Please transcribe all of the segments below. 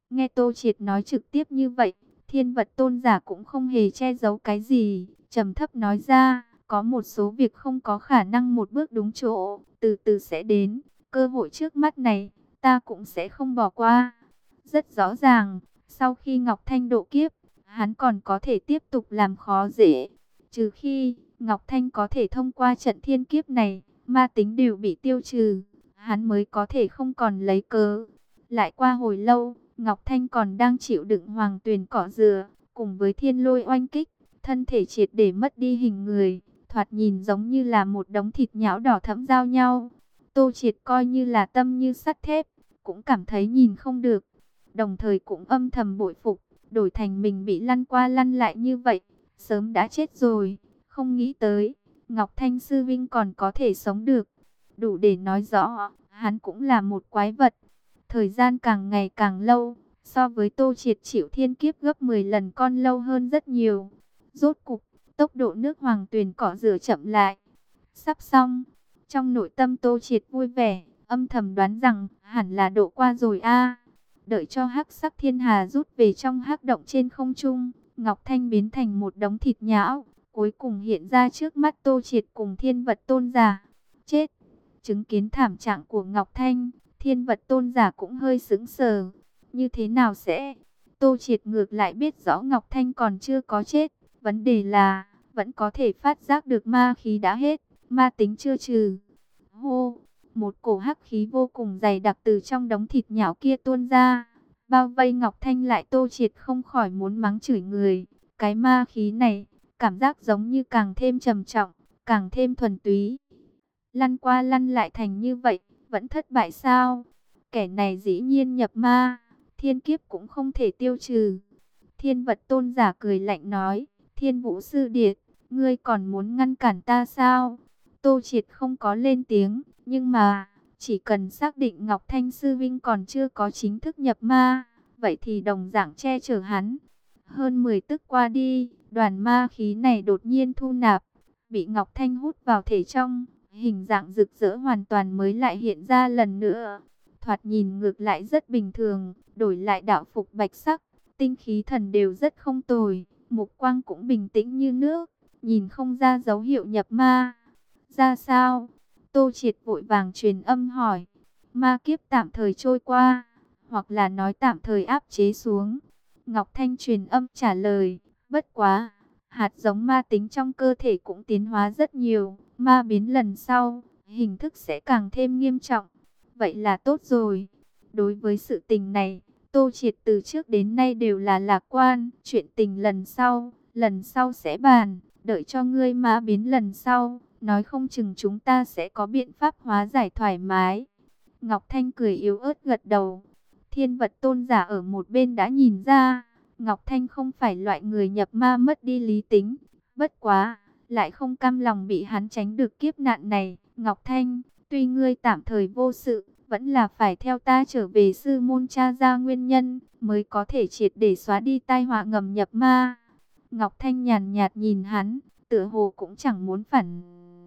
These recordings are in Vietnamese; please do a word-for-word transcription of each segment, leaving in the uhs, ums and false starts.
Nghe Tô Triệt nói trực tiếp như vậy, Thiên Vật Tôn giả cũng không hề che giấu cái gì, trầm thấp nói ra, có một số việc không có khả năng một bước đúng chỗ, từ từ sẽ đến, cơ hội trước mắt này, ta cũng sẽ không bỏ qua. Rất rõ ràng, sau khi Ngọc Thanh độ kiếp, hắn còn có thể tiếp tục làm khó dễ, trừ khi Ngọc Thanh có thể thông qua trận thiên kiếp này, ma tính đều bị tiêu trừ, hắn mới có thể không còn lấy cớ. Lại qua hồi lâu, Ngọc Thanh còn đang chịu đựng hoàng tuyền cỏ dừa, cùng với thiên lôi oanh kích, thân thể triệt để mất đi hình người, thoạt nhìn giống như là một đống thịt nhão đỏ thẫm giao nhau. Tô Triệt coi như là tâm như sắt thép, cũng cảm thấy nhìn không được, đồng thời cũng âm thầm bội phục, đổi thành mình bị lăn qua lăn lại như vậy, sớm đã chết rồi, không nghĩ tới, Ngọc Thanh sư vinh còn có thể sống được, đủ để nói rõ, hắn cũng là một quái vật. Thời gian càng ngày càng lâu, so với Tô Triệt chịu thiên kiếp gấp mười lần con lâu hơn rất nhiều. Rốt cục, tốc độ nước hoàng tuyền cỏ rửa chậm lại. Sắp xong, trong nội tâm Tô Triệt vui vẻ, âm thầm đoán rằng hẳn là độ qua rồi a. Đợi cho hắc sắc thiên hà rút về trong hắc động trên không trung, Ngọc Thanh biến thành một đống thịt nhão, cuối cùng hiện ra trước mắt Tô Triệt cùng Thiên Vật Tôn giả. Chết! Chứng kiến thảm trạng của Ngọc Thanh, Thiên Vật Tôn giả cũng hơi sững sờ. Như thế nào sẽ? Tô Triệt ngược lại biết rõ Ngọc Thanh còn chưa có chết. Vấn đề là, vẫn có thể phát giác được ma khí đã hết, ma tính chưa trừ. Hô! Một cổ hắc khí vô cùng dày đặc từ trong đống thịt nhão kia tuôn ra. Bao vây Ngọc Thanh lại, Tô Triệt không khỏi muốn mắng chửi người. Cái ma khí này, cảm giác giống như càng thêm trầm trọng, càng thêm thuần túy. Lăn qua lăn lại thành như vậy, vẫn thất bại sao? Kẻ này dĩ nhiên nhập ma, thiên kiếp cũng không thể tiêu trừ. Thiên Vật Tôn giả cười lạnh nói, Thiên Vũ Sư Điệt, ngươi còn muốn ngăn cản ta sao? Tô Triệt không có lên tiếng, nhưng mà, chỉ cần xác định Ngọc Thanh Sư Vinh còn chưa có chính thức nhập ma, vậy thì đồng dạng che chở hắn. Hơn mười tức qua đi, đoàn ma khí này đột nhiên thu nạp, bị Ngọc Thanh hút vào thể trong. Hình dạng rực rỡ hoàn toàn mới lại hiện ra lần nữa. Thoạt nhìn ngược lại rất bình thường, đổi lại đạo phục bạch sắc, tinh khí thần đều rất không tồi, mục quang cũng bình tĩnh như nước, nhìn không ra dấu hiệu nhập ma. Ra sao? Tô Triệt vội vàng truyền âm hỏi. Ma kiếp tạm thời trôi qua, hoặc là nói tạm thời áp chế xuống. Ngọc Thanh truyền âm trả lời, bất quá, hạt giống ma tính trong cơ thể cũng tiến hóa rất nhiều. Ma biến lần sau, hình thức sẽ càng thêm nghiêm trọng. Vậy là tốt rồi. Đối với sự tình này, Tô Triệt từ trước đến nay đều là lạc quan. Chuyện tình lần sau, lần sau sẽ bàn. Đợi cho ngươi ma biến lần sau, nói không chừng chúng ta sẽ có biện pháp hóa giải thoải mái. Ngọc Thanh cười yếu ớt gật đầu. Thiên Vật Tôn giả ở một bên đã nhìn ra, Ngọc Thanh không phải loại người nhập ma mất đi lý tính. Bất quá, lại không cam lòng bị hắn tránh được kiếp nạn này. Ngọc Thanh, tuy ngươi tạm thời vô sự, vẫn là phải theo ta trở về sư môn tra ra nguyên nhân, mới có thể triệt để xóa đi tai họa ngầm nhập ma. Ngọc Thanh nhàn nhạt nhìn hắn, tựa hồ cũng chẳng muốn phản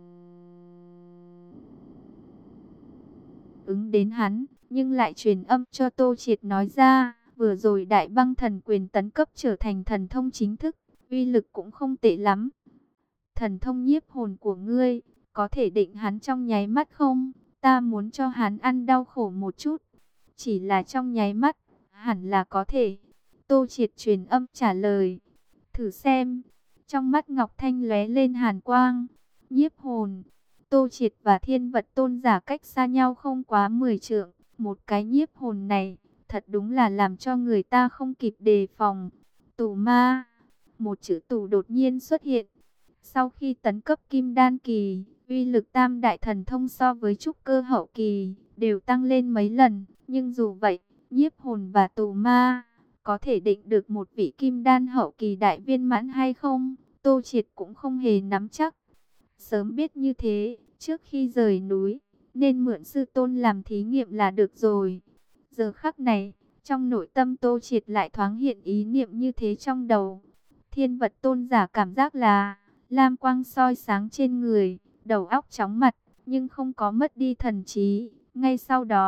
ứng đến hắn, nhưng lại truyền âm cho Tô Triệt nói ra, vừa rồi Đại Băng Thần Quyền tấn cấp trở thành thần thông chính thức, uy lực cũng không tệ lắm. Thần thông nhiếp hồn của ngươi, có thể định hắn trong nháy mắt không? Ta muốn cho hắn ăn đau khổ một chút. Chỉ là trong nháy mắt, hẳn là có thể. Tô Triệt truyền âm trả lời. Thử xem. Trong mắt Ngọc Thanh lóe lên hàn quang. Nhiếp hồn. Tô Triệt và Thiên Vật Tôn giả cách xa nhau không quá mười trượng. Một cái nhiếp hồn này, thật đúng là làm cho người ta không kịp đề phòng. Tù ma. Một chữ tù đột nhiên xuất hiện. Sau khi tấn cấp kim đan kỳ, uy lực tam đại thần thông so với trúc cơ hậu kỳ đều tăng lên mấy lần. Nhưng dù vậy, nhiếp hồn và tù ma có thể định được một vị kim đan hậu kỳ đại viên mãn hay không? Tô Triệt cũng không hề nắm chắc. Sớm biết như thế, trước khi rời núi, nên mượn sư tôn làm thí nghiệm là được rồi. Giờ khắc này, trong nội tâm Tô Triệt lại thoáng hiện ý niệm như thế trong đầu. Thiên Vật Tôn giả cảm giác là lam quang soi sáng trên người, đầu óc chóng mặt, nhưng không có mất đi thần trí. Ngay sau đó,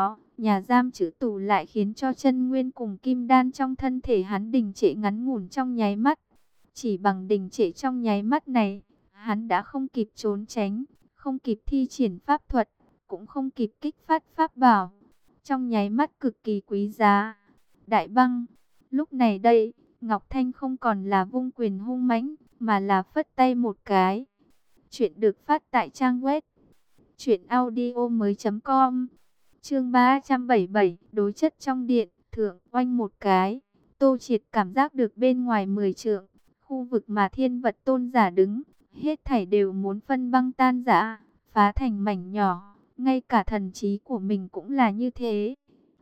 Nhà giam trữ tù lại khiến cho chân nguyên cùng kim đan trong thân thể hắn đình trệ ngắn ngủn trong nháy mắt. Chỉ bằng đình trệ trong nháy mắt này, hắn đã không kịp trốn tránh, không kịp thi triển pháp thuật, cũng không kịp kích phát pháp bảo. Trong nháy mắt cực kỳ quý giá. Đại băng, lúc này đây, Ngọc Thanh không còn là vung quyền hung mãnh, mà là phất tay một cái. Chuyện được phát tại trang web truyện audio mới.com. Chương ba trăm bảy mươi bảy, đối chất trong điện, thượng oanh một cái. Tô Triệt cảm giác được bên ngoài mười trượng, khu vực mà thiên vật tôn giả đứng, hết thảy đều muốn phân băng tan rã, phá thành mảnh nhỏ, ngay cả thần trí của mình cũng là như thế.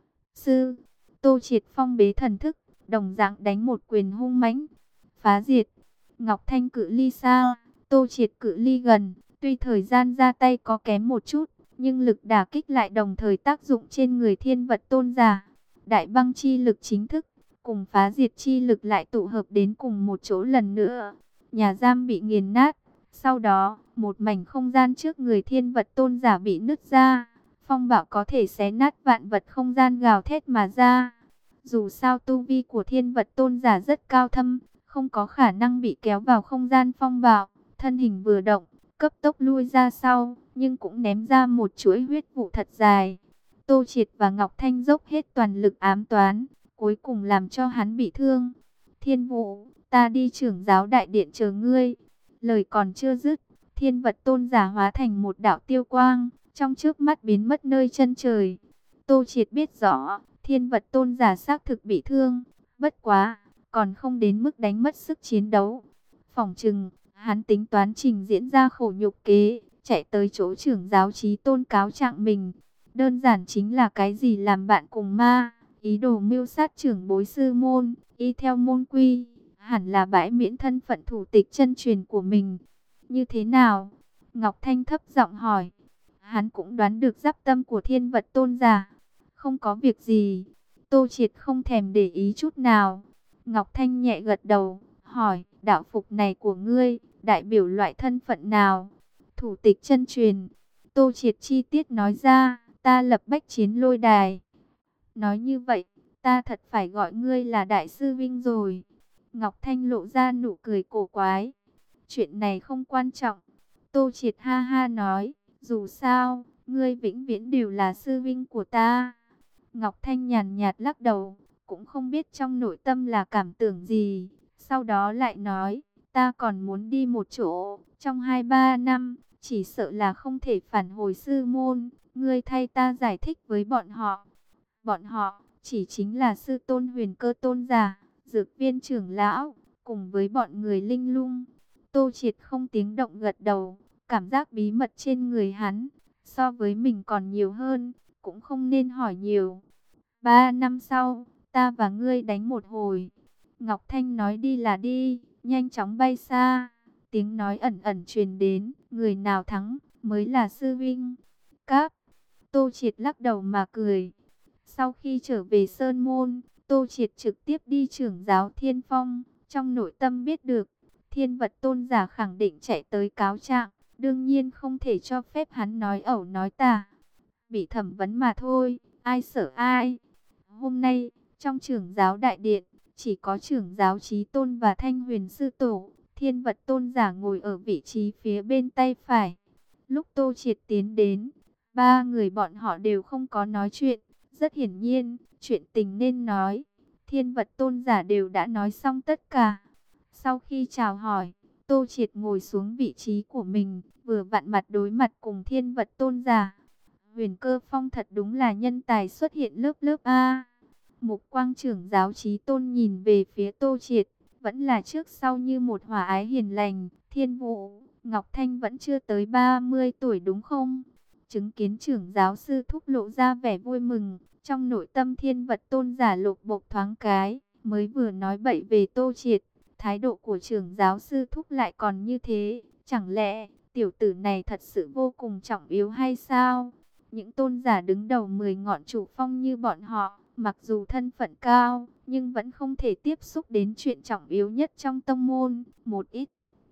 Sư, Tô Triệt phong bế thần thức, đồng dạng đánh một quyền hung mãnh, phá diệt. Ngọc Thanh cự ly xa, Tô Triệt cự ly gần, tuy thời gian ra tay có kém một chút, nhưng lực đả kích lại đồng thời tác dụng trên người thiên vật tôn giả. Đại băng chi lực chính thức, cùng phá diệt chi lực lại tụ hợp đến cùng một chỗ lần nữa. Nhà giam bị nghiền nát, sau đó, một mảnh không gian trước người thiên vật tôn giả bị nứt ra. Phong bạo có thể xé nát vạn vật không gian gào thét mà ra. Dù sao tu vi của thiên vật tôn giả rất cao thâm, không có khả năng bị kéo vào không gian phong bạo. Thân hình vừa động, cấp tốc lui ra sau, nhưng cũng ném ra một chuỗi huyết vụ thật dài. Tô Triệt và Ngọc Thanh dốc hết toàn lực ám toán, cuối cùng làm cho hắn bị thương. Thiên Vũ, ta đi trưởng giáo đại điện chờ ngươi. Lời còn chưa dứt, thiên vật tôn giả hóa thành một đạo tiêu quang, trong trước mắt biến mất nơi chân trời. Tô Triệt biết rõ, thiên vật tôn giả xác thực bị thương, bất quá, còn không đến mức đánh mất sức chiến đấu. Phỏng chừng, hắn tính toán trình diễn ra khổ nhục kế, chạy tới chỗ trưởng giáo Chí Tôn cáo trạng mình. Đơn giản chính là cái gì làm bạn cùng ma, ý đồ mưu sát trưởng bối sư môn, y theo môn quy, hẳn là bãi miễn thân phận thủ tịch chân truyền của mình. Như thế nào? Ngọc Thanh thấp giọng hỏi. Hắn cũng đoán được giáp tâm của thiên vật tôn giả. Không có việc gì. Tô Triệt không thèm để ý chút nào. Ngọc Thanh nhẹ gật đầu, hỏi, đạo phục này của ngươi, đại biểu loại thân phận nào? Thủ tịch chân truyền. Tô Triệt chi tiết nói ra, ta lập bách chiến lôi đài. Nói như vậy, ta thật phải gọi ngươi là đại sư vinh rồi. Ngọc Thanh lộ ra nụ cười cổ quái. Chuyện này không quan trọng. Tô Triệt ha ha nói, dù sao, ngươi vĩnh viễn đều là sư vinh của ta. Ngọc Thanh nhàn nhạt lắc đầu, cũng không biết trong nội tâm là cảm tưởng gì. Sau đó lại nói, ta còn muốn đi một chỗ, trong hai ba năm, chỉ sợ là không thể phản hồi sư môn. Ngươi thay ta giải thích với bọn họ. Bọn họ, chỉ chính là sư tôn Huyền Cơ tôn giả, dược viên trưởng lão, cùng với bọn người linh lung. Tô Triệt không tiếng động gật đầu, cảm giác bí mật trên người hắn, so với mình còn nhiều hơn, cũng không nên hỏi nhiều. Ba năm sau, ta và ngươi đánh một hồi. Ngọc Thanh nói đi là đi, nhanh chóng bay xa. Tiếng nói ẩn ẩn truyền đến, người nào thắng, mới là sư vinh. Cáp, Tô Triệt lắc đầu mà cười. Sau khi trở về Sơn Môn, Tô Triệt trực tiếp đi trưởng giáo Thiên Phong. Trong nội tâm biết được, thiên vật tôn giả khẳng định chạy tới cáo trạng. Đương nhiên không thể cho phép hắn nói ẩu nói tà. Bị thẩm vấn mà thôi, ai sợ ai. Hôm nay, trong trưởng giáo đại điện, chỉ có trưởng giáo Chí Tôn và Thanh Huyền Sư Tổ. Thiên vật tôn giả ngồi ở vị trí phía bên tay phải. Lúc Tô Triệt tiến đến, ba người bọn họ đều không có nói chuyện. Rất hiển nhiên, chuyện tình nên nói, thiên vật tôn giả đều đã nói xong tất cả. Sau khi chào hỏi, Tô Triệt ngồi xuống vị trí của mình, vừa vặn mặt đối mặt cùng thiên vật tôn giả. Huyền Cơ Phong thật đúng là nhân tài xuất hiện lớp lớp A. Mục Quang trưởng giáo Chí Tôn nhìn về phía Tô Triệt, vẫn là trước sau như một hòa ái hiền lành. Thiên Vũ, Ngọc Thanh vẫn chưa tới ba mươi tuổi đúng không? Chứng kiến trưởng giáo sư thúc lộ ra vẻ vui mừng, trong nội tâm thiên vật tôn giả lục bộc thoáng cái, mới vừa nói bậy về Tô Triệt, thái độ của trưởng giáo sư thúc lại còn như thế, chẳng lẽ tiểu tử này thật sự vô cùng trọng yếu hay sao? Những tôn giả đứng đầu mười ngọn chủ phong như bọn họ, mặc dù thân phận cao, nhưng vẫn không thể tiếp xúc đến chuyện trọng yếu nhất trong tông môn, một ít.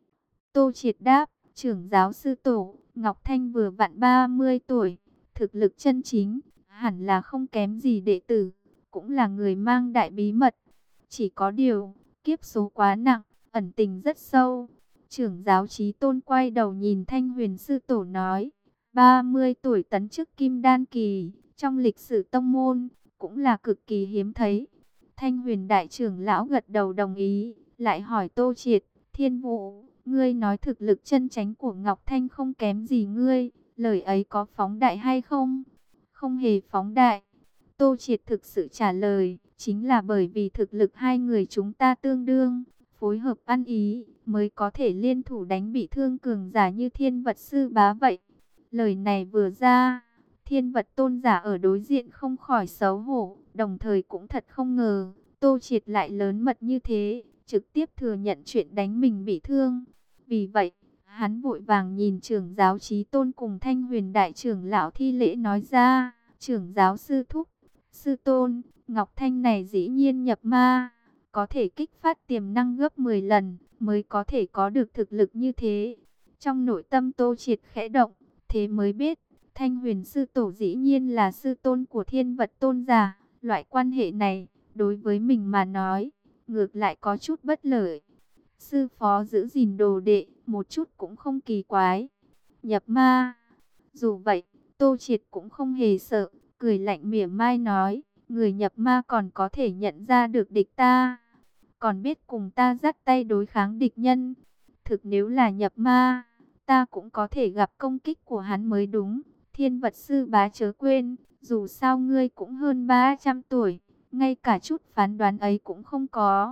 Tô Triệt đáp, trưởng giáo sư tổ, Ngọc Thanh vừa vặn ba mươi tuổi, thực lực chân chính, hẳn là không kém gì đệ tử, cũng là người mang đại bí mật. Chỉ có điều, kiếp số quá nặng, ẩn tình rất sâu. Trưởng giáo Chí Tôn quay đầu nhìn Thanh Huyền sư tổ nói, ba mươi tuổi tấn chức kim đan kỳ, trong lịch sử tông môn, cũng là cực kỳ hiếm thấy. Thanh Huyền đại trưởng lão gật đầu đồng ý, lại hỏi Tô Triệt, Thiên Vũ, ngươi nói thực lực chân chánh của Ngọc Thanh không kém gì ngươi, lời ấy có phóng đại hay không? Không hề phóng đại. Tô Triệt thực sự trả lời, chính là bởi vì thực lực hai người chúng ta tương đương, phối hợp ăn ý, mới có thể liên thủ đánh bị thương cường giả như Thiên Vật Sư Bá vậy. Lời này vừa ra, Thiên Vật Tôn giả ở đối diện không khỏi xấu hổ, đồng thời cũng thật không ngờ, Tô Triệt lại lớn mật như thế, trực tiếp thừa nhận chuyện đánh mình bị thương. Vì vậy, hắn vội vàng nhìn trưởng giáo Chí Tôn cùng Thanh Huyền đại trưởng lão thi lễ nói ra, trưởng giáo sư thúc, sư tôn, Ngọc Thanh này dĩ nhiên nhập ma, có thể kích phát tiềm năng gấp mười lần, mới có thể có được thực lực như thế. Trong nội tâm Tô Triệt khẽ động, thế mới biết, Thanh Huyền sư tổ dĩ nhiên là sư tôn của Thiên Vật tôn giả. Loại quan hệ này, đối với mình mà nói, ngược lại có chút bất lợi. Sư phó giữ gìn đồ đệ, một chút cũng không kỳ quái. Nhập ma. Dù vậy, Tô Triệt cũng không hề sợ, cười lạnh mỉa mai nói, người nhập ma còn có thể nhận ra được địch ta, còn biết cùng ta dắt tay đối kháng địch nhân. Thực nếu là nhập ma, ta cũng có thể gặp công kích của hắn mới đúng. Thiên Vật sư bá chớ quên, dù sao ngươi cũng hơn ba trăm tuổi, ngay cả chút phán đoán ấy cũng không có.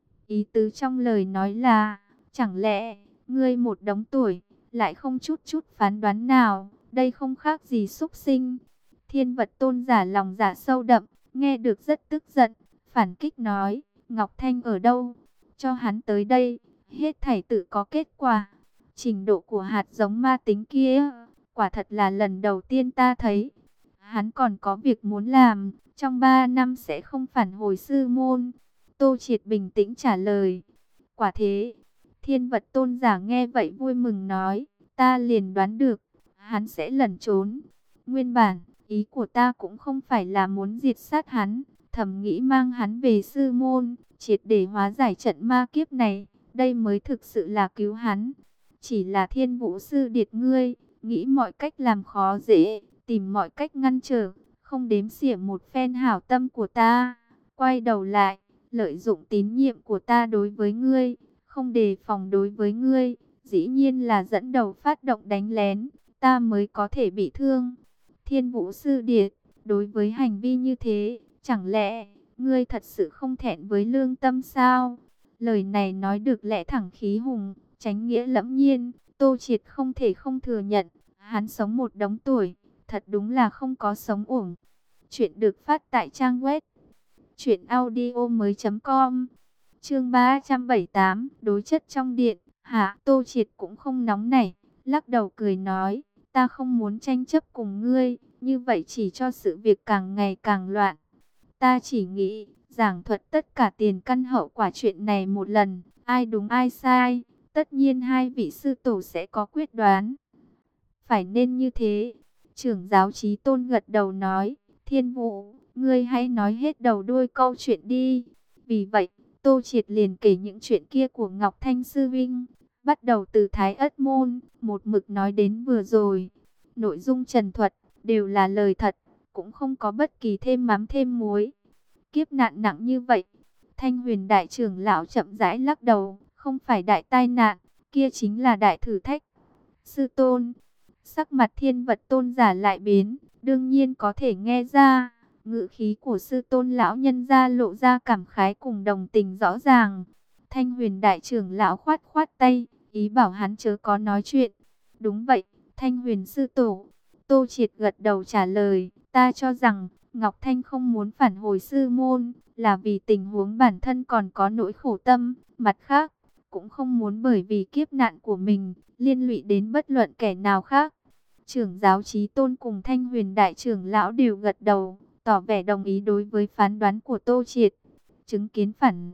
Ý tứ trong lời nói là, chẳng lẽ, ngươi một đống tuổi, lại không chút chút phán đoán nào, đây không khác gì súc sinh. Thiên Vật tôn giả lòng dạ sâu đậm, nghe được rất tức giận, phản kích nói, Ngọc Thanh ở đâu? Cho hắn tới đây, hết thảy tự có kết quả. Trình độ của hạt giống ma tính kia, quả thật là lần đầu tiên ta thấy. Hắn còn có việc muốn làm, trong ba năm sẽ không phản hồi sư môn. Tô Triệt bình tĩnh trả lời. Quả thế, Thiên Vật tôn giả nghe vậy vui mừng nói, ta liền đoán được, hắn sẽ lẩn trốn. Nguyên bản, ý của ta cũng không phải là muốn diệt sát hắn, thầm nghĩ mang hắn về sư môn, triệt để hóa giải trận ma kiếp này, đây mới thực sự là cứu hắn. Chỉ là Thiên Vũ sư điệt ngươi, nghĩ mọi cách làm khó dễ, tìm mọi cách ngăn trở, không đếm xỉa một phen hảo tâm của ta. Quay đầu lại, lợi dụng tín nhiệm của ta đối với ngươi, không đề phòng đối với ngươi, dĩ nhiên là dẫn đầu phát động đánh lén, ta mới có thể bị thương. Thiên Vũ sư điệt, đối với hành vi như thế, chẳng lẽ ngươi thật sự không thẹn với lương tâm sao? Lời này nói được lẽ thẳng khí hùng, chánh nghĩa lẫm nhiên, Tô Triệt không thể không thừa nhận, hắn sống một đống tuổi, thật đúng là không có sống uổng. Chuyện được phát tại trang web truyện audio mới chấm com. Chương ba trăm bảy mươi tám, đối chất trong điện. Hả? Tô Triệt cũng không nóng nảy, lắc đầu cười nói, ta không muốn tranh chấp cùng ngươi, như vậy chỉ cho sự việc càng ngày càng loạn. Ta chỉ nghĩ, giảng thuật tất cả tiền căn hậu quả chuyện này một lần, ai đúng ai sai, tất nhiên hai vị sư tổ sẽ có quyết đoán. Phải nên như thế. Trưởng giáo Chí Tôn gật đầu nói, Thiên Vũ, ngươi hãy nói hết đầu đuôi câu chuyện đi. Vì vậy, Tô Triệt liền kể những chuyện kia của Ngọc Thanh sư vinh, bắt đầu từ Thái Ất Môn, một mực nói đến vừa rồi. Nội dung trần thuật, đều là lời thật, cũng không có bất kỳ thêm mắm thêm muối. Kiếp nạn nặng như vậy, Thanh Huyền đại trưởng lão chậm rãi lắc đầu, không phải đại tai nạn, kia chính là đại thử thách. Sư tôn, sắc mặt Thiên Vật tôn giả lại biến, đương nhiên có thể nghe ra, ngữ khí của sư tôn lão nhân ra lộ ra cảm khái cùng đồng tình rõ ràng. Thanh Huyền đại trưởng lão khoát khoát tay, ý bảo hắn chớ có nói chuyện. Đúng vậy, Thanh Huyền sư tổ. Tô Triệt gật đầu trả lời, ta cho rằng Ngọc Thanh không muốn phản hồi sư môn, là vì tình huống bản thân còn có nỗi khổ tâm, mặt khác, cũng không muốn bởi vì kiếp nạn của mình, liên lụy đến bất luận kẻ nào khác. Trưởng giáo Chí Tôn cùng Thanh Huyền đại trưởng lão đều gật đầu, tỏ vẻ đồng ý đối với phán đoán của Tô Triệt. Chứng kiến phản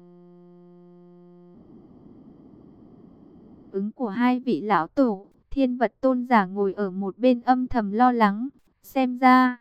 ứng của hai vị lão tổ, Thiên Vật tôn giả ngồi ở một bên âm thầm lo lắng, xem ra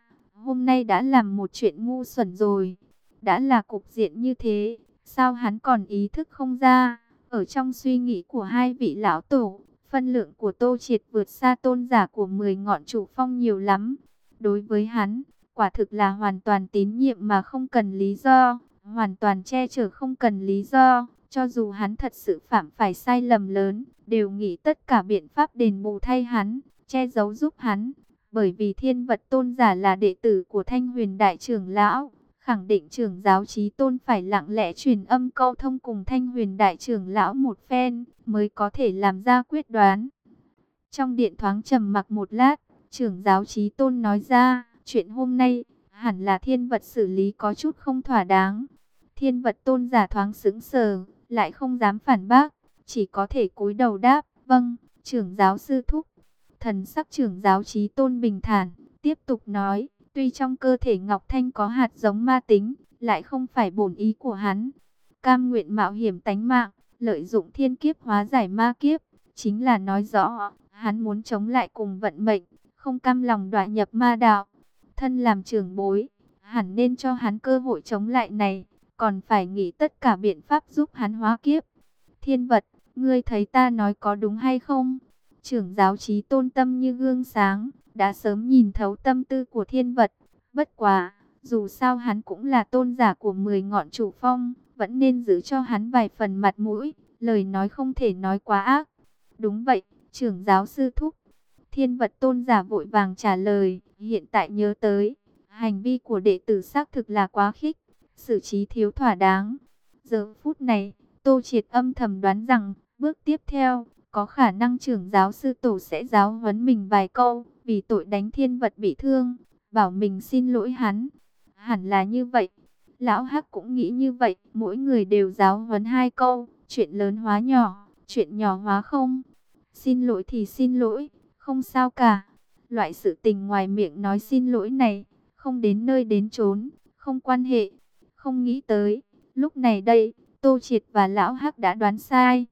hôm nay đã làm một chuyện ngu xuẩn rồi. Đã là cục diện như thế, sao hắn còn ý thức không ra? Ở trong suy nghĩ của hai vị lão tổ, phân lượng của Tô Triệt vượt xa tôn giả của mười ngọn chủ phong nhiều lắm. Đối với hắn, quả thực là hoàn toàn tín nhiệm mà không cần lý do, hoàn toàn che chở không cần lý do. Cho dù hắn thật sự phạm phải sai lầm lớn, đều nghĩ tất cả biện pháp đền bù thay hắn, che giấu giúp hắn. Bởi vì Thiên Vật Tôn giả là đệ tử của Thanh Huyền Đại trưởng lão, khẳng định trưởng giáo Chí Tôn phải lặng lẽ truyền âm câu thông cùng Thanh Huyền Đại trưởng lão một phen, mới có thể làm ra quyết đoán. Trong điện thoáng trầm mặc một lát, trưởng giáo Chí Tôn nói ra, chuyện hôm nay, hẳn là Thiên Vật xử lý có chút không thỏa đáng. Thiên Vật Tôn giả thoáng sững sờ, lại không dám phản bác, chỉ có thể cúi đầu đáp, vâng, trưởng giáo sư thúc. Thần sắc trưởng giáo Chí Tôn bình thản, tiếp tục nói, tuy trong cơ thể Ngọc Thanh có hạt giống ma tính, lại không phải bổn ý của hắn. Cam nguyện mạo hiểm tánh mạng, lợi dụng thiên kiếp hóa giải ma kiếp, chính là nói rõ, hắn muốn chống lại cùng vận mệnh, không cam lòng đọa nhập ma đạo. Thân làm trưởng bối, hẳn nên cho hắn cơ hội chống lại này, còn phải nghĩ tất cả biện pháp giúp hắn hóa kiếp. Thiên Vật, ngươi thấy ta nói có đúng hay không? Trưởng giáo Chí Tôn tâm như gương sáng, đã sớm nhìn thấu tâm tư của Thiên Vật. Bất quá, dù sao hắn cũng là tôn giả của mười ngọn chủ phong, vẫn nên giữ cho hắn vài phần mặt mũi, lời nói không thể nói quá ác. Đúng vậy, trưởng giáo sư thúc. Thiên Vật tôn giả vội vàng trả lời, hiện tại nhớ tới, hành vi của đệ tử xác thực là quá khích, xử trí thiếu thỏa đáng. Giờ phút này, Tô Triệt âm thầm đoán rằng, bước tiếp theo, có khả năng trưởng giáo sư tổ sẽ giáo huấn mình vài câu, vì tội đánh Thiên Vật bị thương, bảo mình xin lỗi hắn. Hẳn là như vậy. Lão Hắc cũng nghĩ như vậy, mỗi người đều giáo huấn hai câu, chuyện lớn hóa nhỏ, chuyện nhỏ hóa không. Xin lỗi thì xin lỗi, không sao cả. Loại sự tình ngoài miệng nói xin lỗi này, không đến nơi đến chốn, không quan hệ. Không nghĩ tới, lúc này đây, Tô Triệt và Lão Hắc đã đoán sai.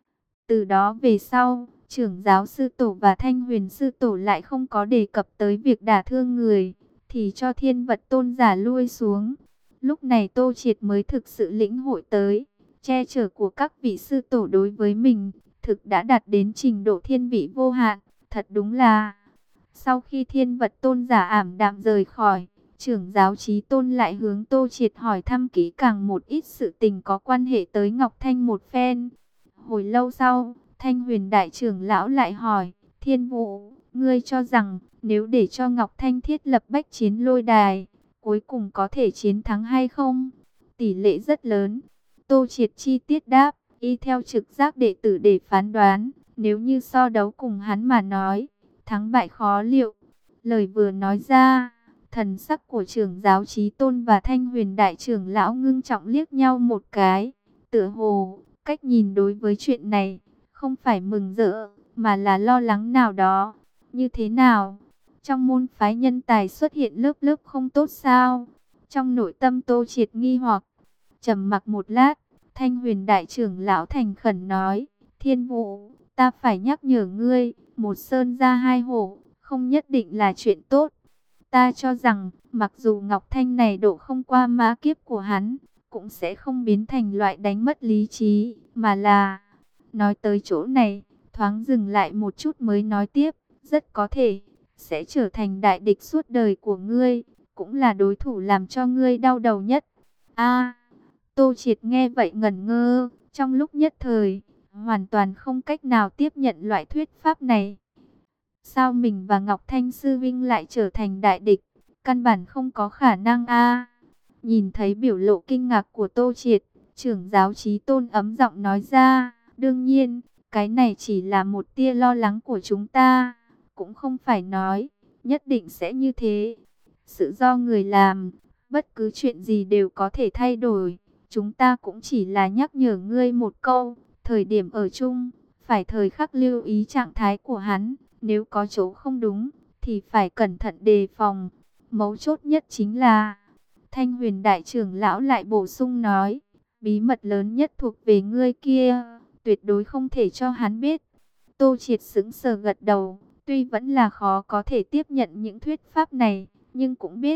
Từ đó về sau, trưởng giáo sư tổ và Thanh Huyền sư tổ lại không có đề cập tới việc đả thương người, thì cho Thiên Vật tôn giả lui xuống. Lúc này Tô Triệt mới thực sự lĩnh hội tới, che chở của các vị sư tổ đối với mình, thực đã đạt đến trình độ thiên vị vô hạn, thật đúng là. Sau khi Thiên Vật tôn giả ảm đạm rời khỏi, trưởng giáo Chí Tôn lại hướng Tô Triệt hỏi thăm kỹ càng một ít sự tình có quan hệ tới Ngọc Thanh một phen. Hồi lâu sau, Thanh Huyền Đại trưởng lão lại hỏi, Thiên Vũ, ngươi cho rằng nếu để cho Ngọc Thanh thiết lập bách chiến lôi đài, cuối cùng có thể chiến thắng hay không? Tỷ lệ rất lớn. Tô Triệt chi tiết đáp, y theo trực giác đệ tử để phán đoán, nếu như so đấu cùng hắn mà nói, thắng bại khó liệu. Lời vừa nói ra, thần sắc của trưởng giáo Chí Tôn và Thanh Huyền Đại trưởng lão ngưng trọng liếc nhau một cái, tựa hồ cách nhìn đối với chuyện này không phải mừng rỡ, mà là lo lắng nào đó. Như thế nào? Trong môn phái nhân tài xuất hiện lớp lớp không tốt sao? Trong nội tâm Tô Triệt nghi hoặc, trầm mặc một lát, Thanh Huyền Đại trưởng lão thành khẩn nói, Thiên Vũ, ta phải nhắc nhở ngươi, một sơn ra hai hổ, không nhất định là chuyện tốt. Ta cho rằng, mặc dù Ngọc Thanh này độ không qua ma kiếp của hắn, cũng sẽ không biến thành loại đánh mất lý trí, mà là... Nói tới chỗ này, thoáng dừng lại một chút mới nói tiếp, rất có thể sẽ trở thành đại địch suốt đời của ngươi, cũng là đối thủ làm cho ngươi đau đầu nhất. A, Tô Triệt nghe vậy ngẩn ngơ, trong lúc nhất thời, hoàn toàn không cách nào tiếp nhận loại thuyết pháp này. Sao mình và Ngọc Thanh sư vinh lại trở thành đại địch? Căn bản không có khả năng a. Nhìn thấy biểu lộ kinh ngạc của Tô Triệt, trưởng giáo Chí Tôn ấm giọng nói ra, đương nhiên, cái này chỉ là một tia lo lắng của chúng ta, cũng không phải nói, nhất định sẽ như thế. Sự do người làm, bất cứ chuyện gì đều có thể thay đổi, chúng ta cũng chỉ là nhắc nhở ngươi một câu, thời điểm ở chung, phải thời khắc lưu ý trạng thái của hắn, nếu có chỗ không đúng, thì phải cẩn thận đề phòng. Mấu chốt nhất chính là, Thanh Huyền Đại trưởng lão lại bổ sung nói, bí mật lớn nhất thuộc về ngươi kia, tuyệt đối không thể cho hắn biết. Tô Triệt sững sờ gật đầu, tuy vẫn là khó có thể tiếp nhận những thuyết pháp này, nhưng cũng biết,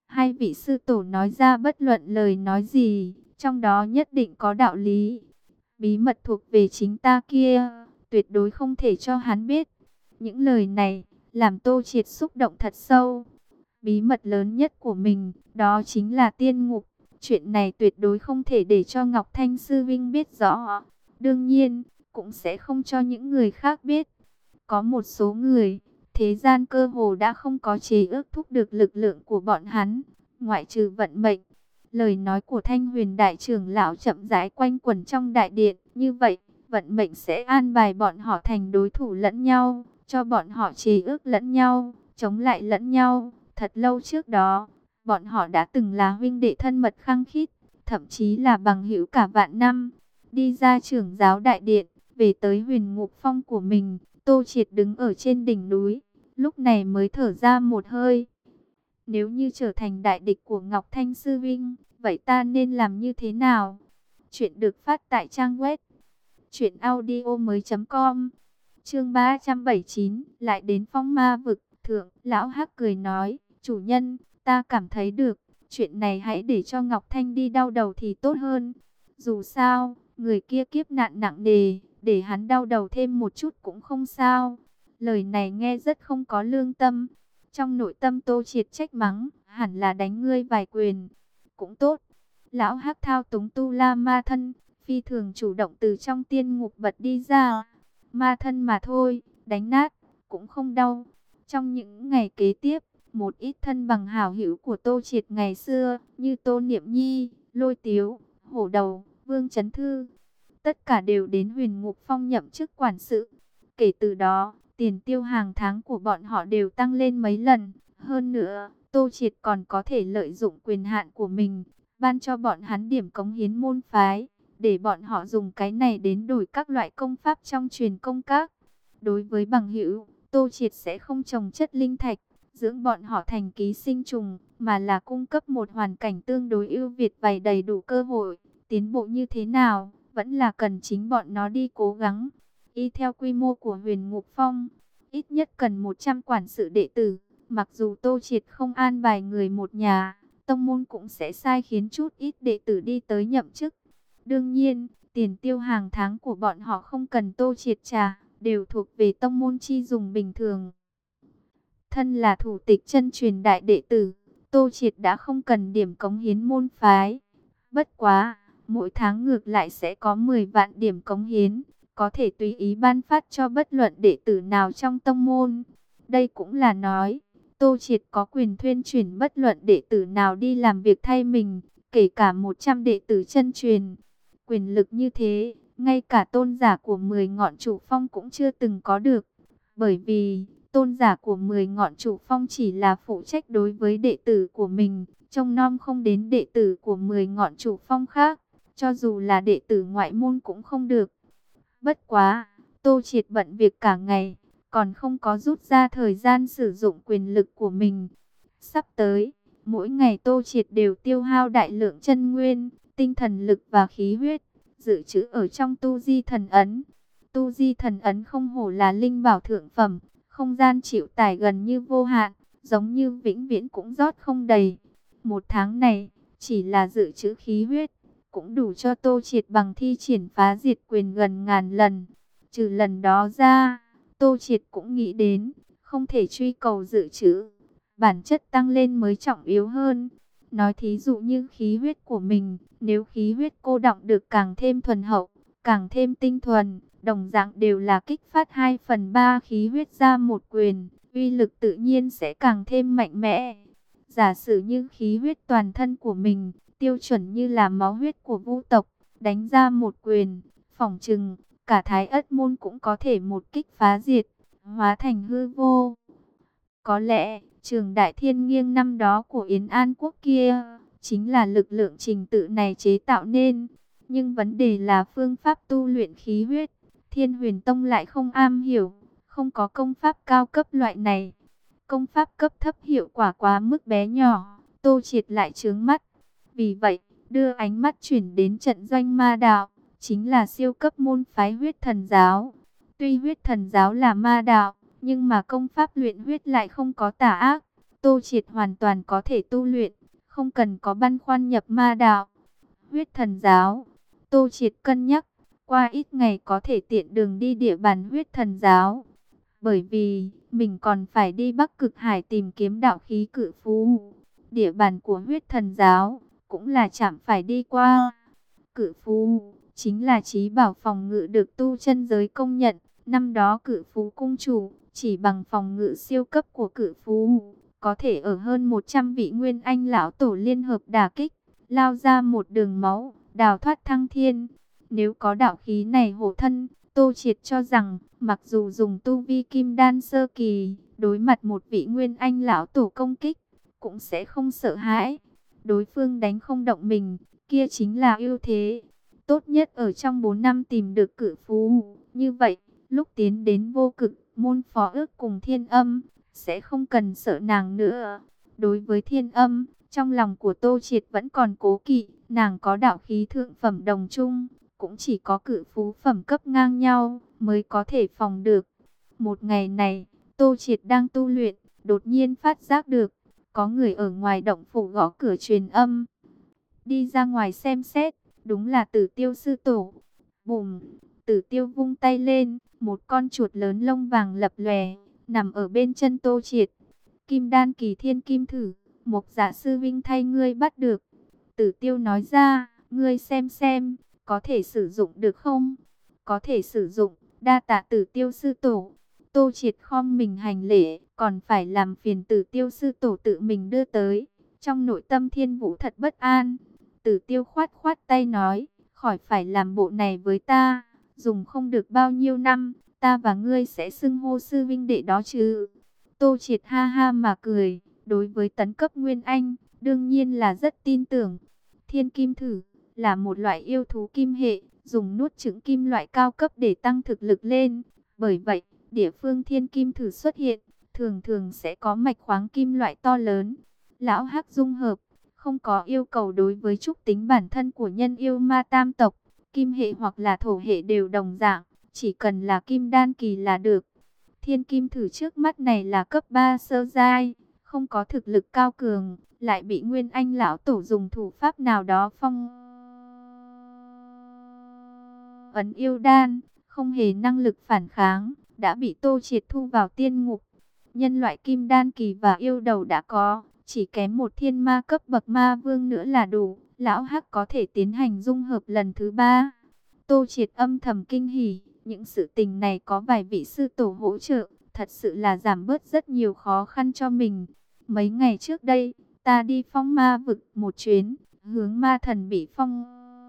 Hai vị sư tổ nói ra bất luận lời nói gì, trong đó nhất định có đạo lý. Bí mật thuộc về chính ta kia, tuyệt đối không thể cho hắn biết. Những lời này làm Tô Triệt xúc động thật sâu. Bí mật lớn nhất của mình, đó chính là tiên ngục. Chuyện này tuyệt đối không thể để cho Ngọc Thanh Sư Vinh biết rõ. Đương nhiên, cũng sẽ không cho những người khác biết. Có một số người, thế gian cơ hồ đã không có chế ước thúc được lực lượng của bọn hắn, ngoại trừ vận mệnh. Lời nói của Thanh Huyền Đại trưởng lão chậm rãi quanh quẩn trong đại điện. Như vậy, vận mệnh sẽ an bài bọn họ thành đối thủ lẫn nhau, cho bọn họ chế ước lẫn nhau, chống lại lẫn nhau. Thật lâu trước đó, bọn họ đã từng là huynh đệ thân mật khăng khít, thậm chí là bằng hữu cả vạn năm. Đi ra trưởng giáo đại điện, về tới Huyền Ngục Phong của mình, Tô Triệt đứng ở trên đỉnh núi, lúc này mới thở ra một hơi. Nếu như trở thành đại địch của Ngọc Thanh Sư Vinh, vậy ta nên làm như thế nào? Chuyện được phát tại trang web truyện audio mới chấm com. Chương ba trăm bảy mươi chín, lại đến Phong Ma vực. Thượng lão Hắc cười nói, chủ nhân, ta cảm thấy được, chuyện này hãy để cho Ngọc Thanh đi đau đầu thì tốt hơn. Dù sao, người kia kiếp nạn nặng nề, để hắn đau đầu thêm một chút cũng không sao. Lời này nghe rất không có lương tâm. Trong nội tâm Tô Triệt trách mắng, hẳn là đánh ngươi vài quyền. Cũng tốt. Lão Hắc thao túng tu la ma thân, phi thường chủ động từ trong tiên ngục bật đi ra. Ma thân mà thôi, đánh nát, cũng không đau. Trong những ngày kế tiếp, một ít thân bằng hảo hữu của Tô Triệt ngày xưa, như Tô Niệm Nhi, Lôi Tiếu, Hổ Đầu, Vương Chấn Thư, tất cả đều đến Huyền Ngục Phong nhậm chức quản sự. Kể từ đó, tiền tiêu hàng tháng của bọn họ đều tăng lên mấy lần. Hơn nữa, Tô Triệt còn có thể lợi dụng quyền hạn của mình, ban cho bọn hắn điểm cống hiến môn phái, để bọn họ dùng cái này đến đổi các loại công pháp trong truyền công các. Đối với bằng hữu, Tô Triệt sẽ không trồng chất linh thạch, dưỡng bọn họ thành ký sinh trùng, mà là cung cấp một hoàn cảnh tương đối ưu việt và đầy đủ cơ hội. Tiến bộ như thế nào, vẫn là cần chính bọn nó đi cố gắng. Y theo quy mô của Huyền Ngục Phong, ít nhất cần một trăm quản sự đệ tử. Mặc dù Tô Triệt không an bài người một nhà, tông môn cũng sẽ sai khiến chút ít đệ tử đi tới nhậm chức. Đương nhiên, tiền tiêu hàng tháng của bọn họ không cần Tô Triệt trả, đều thuộc về tông môn chi dùng bình thường. Thân là thủ tịch chân truyền đại đệ tử, Tô Triệt đã không cần điểm cống hiến môn phái. Bất quá, mỗi tháng ngược lại sẽ có mười vạn điểm cống hiến, có thể tùy ý ban phát cho bất luận đệ tử nào trong tông môn. Đây cũng là nói, Tô Triệt có quyền thuyên chuyển bất luận đệ tử nào đi làm việc thay mình, kể cả một trăm đệ tử chân truyền. Quyền lực như thế, ngay cả tôn giả của mười ngọn chủ phong cũng chưa từng có được. Bởi vì, tôn giả của mười ngọn chủ phong chỉ là phụ trách đối với đệ tử của mình, trông nom không đến đệ tử của mười ngọn chủ phong khác, cho dù là đệ tử ngoại môn cũng không được. Bất quá, Tô Triệt bận việc cả ngày, còn không có rút ra thời gian sử dụng quyền lực của mình. Sắp tới, mỗi ngày Tô Triệt đều tiêu hao đại lượng chân nguyên, tinh thần lực và khí huyết, dự trữ ở trong tu di thần ấn. Tu di thần ấn không hổ là linh bảo thượng phẩm, không gian chịu tải gần như vô hạn, giống như vĩnh viễn cũng rót không đầy. Một tháng này, chỉ là dự trữ khí huyết, cũng đủ cho Tô Triệt bằng thi triển phá diệt quyền gần ngàn lần. Trừ lần đó ra, Tô Triệt cũng nghĩ đến, không thể truy cầu dự trữ, bản chất tăng lên mới trọng yếu hơn. Nói thí dụ như khí huyết của mình, nếu khí huyết cô đọng được càng thêm thuần hậu, càng thêm tinh thuần, đồng dạng đều là kích phát hai phần ba khí huyết ra một quyền, uy lực tự nhiên sẽ càng thêm mạnh mẽ. Giả sử như khí huyết toàn thân của mình, tiêu chuẩn như là máu huyết của vu tộc, đánh ra một quyền, phỏng chừng, cả Thái Ất môn cũng có thể một kích phá diệt, hóa thành hư vô. Có lẽ, trường Đại Thiên Nghiêng năm đó của Yến An Quốc kia, chính là lực lượng trình tự này chế tạo nên. Nhưng vấn đề là phương pháp tu luyện khí huyết, Thiên Huyền Tông lại không am hiểu, không có công pháp cao cấp loại này. Công pháp cấp thấp hiệu quả quá mức bé nhỏ, Tô Triệt lại chướng mắt. Vì vậy, đưa ánh mắt chuyển đến trận doanh ma đạo, chính là siêu cấp môn phái huyết thần giáo. Tuy huyết thần giáo là ma đạo, nhưng mà công pháp luyện huyết lại không có tà ác. Tô Triệt hoàn toàn có thể tu luyện, không cần có băn khoăn nhập ma đạo. Huyết thần giáo, Tô Triệt cân nhắc, qua ít ngày có thể tiện đường đi địa bàn huyết thần giáo. Bởi vì, mình còn phải đi Bắc Cực Hải tìm kiếm đạo khí cự phú. Địa bàn của huyết thần giáo, cũng là chạm phải đi qua. Cự phú, chính là trí bảo phòng ngự được tu chân giới công nhận. Năm đó cự phú cung chủ, chỉ bằng phòng ngự siêu cấp của cự phú, có thể ở hơn một trăm vị nguyên anh lão tổ liên hợp đả kích, lao ra một đường máu, đào thoát thăng thiên. Nếu có đạo khí này hộ thân, Tô Triệt cho rằng, mặc dù dùng tu vi kim đan sơ kỳ, đối mặt một vị nguyên anh lão tổ công kích, cũng sẽ không sợ hãi. Đối phương đánh không động mình, kia chính là ưu thế. Tốt nhất ở trong bốn năm tìm được cự phú, như vậy, lúc tiến đến vô cực, môn phó ước cùng thiên âm, sẽ không cần sợ nàng nữa. Đối với thiên âm, trong lòng của Tô Triệt vẫn còn cố kỵ, nàng có đạo khí thượng phẩm đồng chung, cũng chỉ có cự phú phẩm cấp ngang nhau, mới có thể phòng được. Một ngày này, Tô Triệt đang tu luyện, đột nhiên phát giác được, có người ở ngoài động phủ gõ cửa truyền âm. Đi ra ngoài xem xét, đúng là Tử Tiêu sư tổ. Bùm, Tử Tiêu vung tay lên, một con chuột lớn lông vàng lập lòe, nằm ở bên chân Tô Triệt. Kim đan kỳ thiên kim thử, Mộc Dạ sư vinh thay ngươi bắt được. Tử Tiêu nói ra, ngươi xem xem, có thể sử dụng được không? Có thể sử dụng, đa tạ Tử Tiêu sư tổ. Tô Triệt khom mình hành lễ, còn phải làm phiền Tử Tiêu sư tổ tự mình đưa tới. Trong nội tâm Thiên Vũ thật bất an. Tử Tiêu khoát khoát tay nói, khỏi phải làm bộ này với ta, dùng không được bao nhiêu năm, ta và ngươi sẽ xưng hô sư vinh đệ đó chứ. Tô Triệt ha ha mà cười, đối với tấn cấp Nguyên Anh, đương nhiên là rất tin tưởng. Thiên Kim Thử là một loại yêu thú kim hệ, dùng nuốt trứng kim loại cao cấp để tăng thực lực lên. Bởi vậy, địa phương Thiên Kim Thử xuất hiện, thường thường sẽ có mạch khoáng kim loại to lớn. Lão Hắc dung hợp, không có yêu cầu đối với trúc tính bản thân của nhân yêu ma tam tộc, kim hệ hoặc là thổ hệ đều đồng dạng, chỉ cần là kim đan kỳ là được. Thiên Kim Thử trước mắt này là cấp ba sơ giai, không có thực lực cao cường, lại bị Nguyên Anh lão tổ dùng thủ pháp nào đó phong ấn yêu đan, không hề năng lực phản kháng, đã bị Tô Triệt thu vào tiên ngục. Nhân loại kim đan kỳ và yêu đầu đã có, chỉ kém một thiên ma cấp bậc ma vương nữa là đủ, lão Hắc có thể tiến hành dung hợp lần thứ ba. Tô Triệt âm thầm kinh hỉ, những sự tình này có vài vị sư tổ hỗ trợ, thật sự là giảm bớt rất nhiều khó khăn cho mình. Mấy ngày trước đây, ta đi phong ma vực một chuyến, hướng ma thần bị phong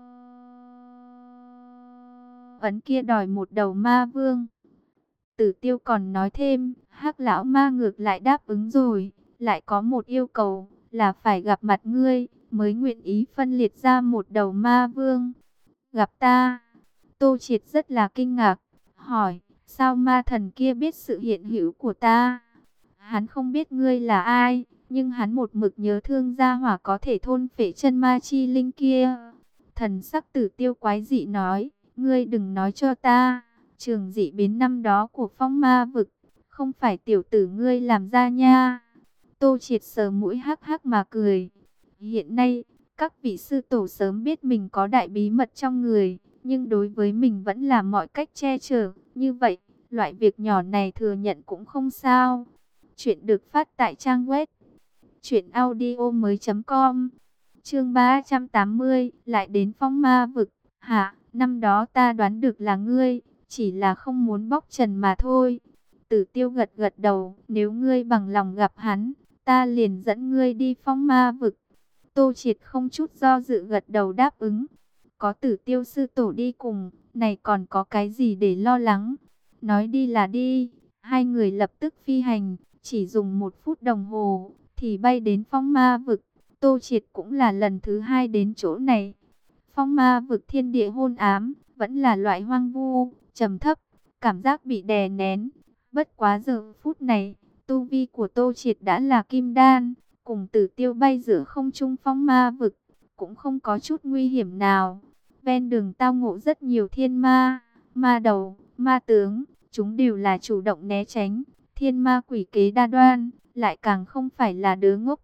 ấn kia đòi một đầu ma vương. Tử Tiêu còn nói thêm, Hắc lão ma ngược lại đáp ứng rồi, lại có một yêu cầu, là phải gặp mặt ngươi, mới nguyện ý phân liệt ra một đầu ma vương. Gặp ta? Tô Triệt rất là kinh ngạc, hỏi, sao ma thần kia biết sự hiện hữu của ta? Hắn không biết ngươi là ai, nhưng hắn một mực nhớ thương gia hỏa có thể thôn phệ chân ma chi linh kia. Thần sắc Tử Tiêu quái dị nói, ngươi đừng nói cho ta, trường dị biến năm đó của phong ma vực, không phải tiểu tử ngươi làm ra nha. Tô Triệt sờ mũi hắc hắc mà cười. Hiện nay, các vị sư tổ sớm biết mình có đại bí mật trong người, nhưng đối với mình vẫn là mọi cách che chở. Như vậy, loại việc nhỏ này thừa nhận cũng không sao. Chuyện được phát tại trang web truyện audio mới chấm com. Chương ba trăm tám mươi, lại đến phong ma vực. Hả, năm đó ta đoán được là ngươi, chỉ là không muốn bóc trần mà thôi. Tử Tiêu gật gật đầu, nếu ngươi bằng lòng gặp hắn, ta liền dẫn ngươi đi phong ma vực. Tô Triệt không chút do dự gật đầu đáp ứng. Có Tử Tiêu sư tổ đi cùng, này còn có cái gì để lo lắng. Nói đi là đi, hai người lập tức phi hành, chỉ dùng một phút đồng hồ, thì bay đến phong ma vực. Tô Triệt cũng là lần thứ hai đến chỗ này. Phong ma vực thiên địa hôn ám, vẫn là loại hoang vu, trầm thấp, cảm giác bị đè nén. Bất quá giờ phút này, tu vi của Tô Triệt đã là kim đan, cùng Tử Tiêu bay giữa không trung phong ma vực, cũng không có chút nguy hiểm nào. Ven đường tao ngộ rất nhiều thiên ma, ma đầu, ma tướng, chúng đều là chủ động né tránh. Thiên ma quỷ kế đa đoan, lại càng không phải là đứa ngốc.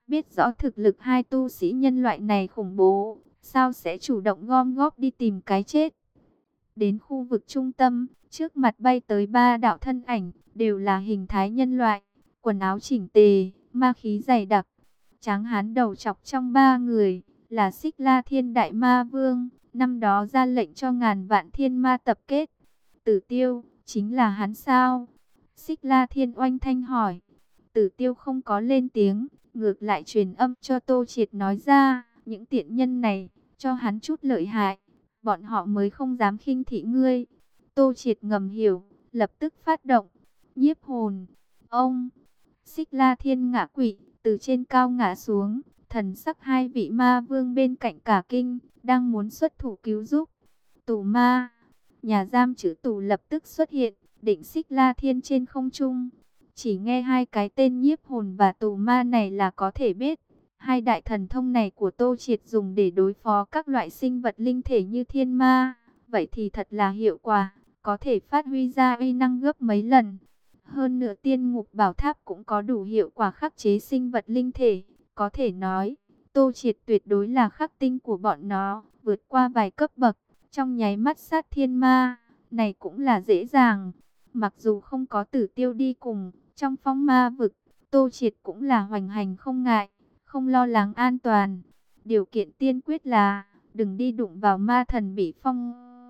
biết rõ thực lực hai tu sĩ nhân loại này khủng bố, sao sẽ chủ động gom góp đi tìm cái chết. Đến khu vực trung tâm, trước mặt bay tới ba đạo thân ảnh, đều là hình thái nhân loại, quần áo chỉnh tề, ma khí dày đặc. Tráng hán đầu chọc trong ba người, là Xích La Thiên Đại Ma Vương, năm đó ra lệnh cho ngàn vạn thiên ma tập kết. Tử Tiêu, chính là hắn sao? Xích La Thiên oanh thanh hỏi. Tử Tiêu không có lên tiếng, ngược lại truyền âm cho Tô Triệt nói ra, những tiện nhân này, cho hắn chút lợi hại, bọn họ mới không dám khinh thị ngươi. Tô Triệt ngầm hiểu, lập tức phát động, nhiếp hồn. Ông, Xích La Thiên ngã quỵ, từ trên cao ngã xuống, thần sắc hai vị ma vương bên cạnh cả kinh, đang muốn xuất thủ cứu giúp. Tù ma, nhà giam chữ tù lập tức xuất hiện, định Xích La Thiên trên không trung. Chỉ nghe hai cái tên nhiếp hồn và tù ma này là có thể biết, hai đại thần thông này của Tô Triệt dùng để đối phó các loại sinh vật linh thể như thiên ma, vậy thì thật là hiệu quả, có thể phát huy ra uy năng gấp mấy lần. Hơn nữa tiên ngục bảo tháp cũng có đủ hiệu quả khắc chế sinh vật linh thể, có thể nói, Tô Triệt tuyệt đối là khắc tinh của bọn nó, vượt qua vài cấp bậc, trong nháy mắt sát thiên ma, này cũng là dễ dàng. Mặc dù không có Tử Tiêu đi cùng, trong phong ma vực, Tô Triệt cũng là hoành hành không ngại, không lo lắng an toàn. Điều kiện tiên quyết là, đừng đi đụng vào ma thần bị phong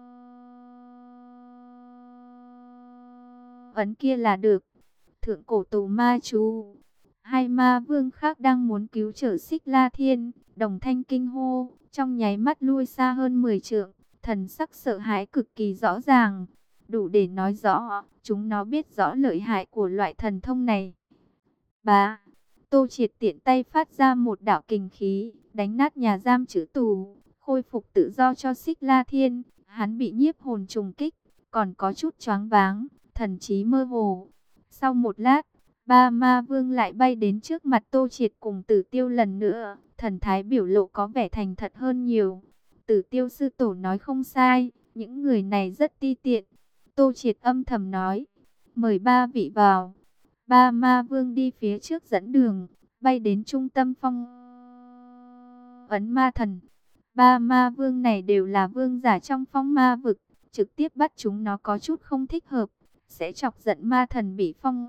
ấn kia là được. Thượng cổ tù ma chú. Hai ma vương khác đang muốn cứu trở Xích La Thiên, đồng thanh kinh hô, trong nháy mắt lui xa hơn mười trượng, thần sắc sợ hãi cực kỳ rõ ràng. Đủ để nói rõ, chúng nó biết rõ lợi hại của loại thần thông này. Ba, Tô Triệt tiện tay phát ra một đạo kình khí, đánh nát nhà giam chữ tù, khôi phục tự do cho Xích La Thiên. Hắn bị nhiếp hồn trùng kích, còn có chút choáng váng, thần trí mơ hồ. Sau một lát, ba ma vương lại bay đến trước mặt Tô Triệt cùng Tử Tiêu lần nữa, thần thái biểu lộ có vẻ thành thật hơn nhiều. Tử Tiêu sư tổ nói không sai, những người này rất ti tiện. Tô Triệt âm thầm nói, mời ba vị vào. Ba ma vương đi phía trước dẫn đường, bay đến trung tâm phong ấn ma thần. Ba ma vương này đều là vương giả trong phong ma vực, trực tiếp bắt chúng nó có chút không thích hợp, sẽ chọc giận ma thần bị phong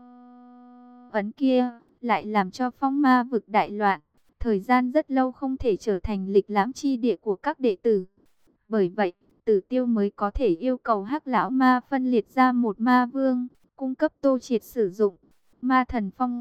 ấn kia, lại làm cho phong ma vực đại loạn. Thời gian rất lâu không thể trở thành lịch lãm chi địa của các đệ tử. Bởi vậy, Tử Tiêu mới có thể yêu cầu Hắc lão ma phân liệt ra một ma vương, cung cấp Tô Triệt sử dụng. Ma thần phong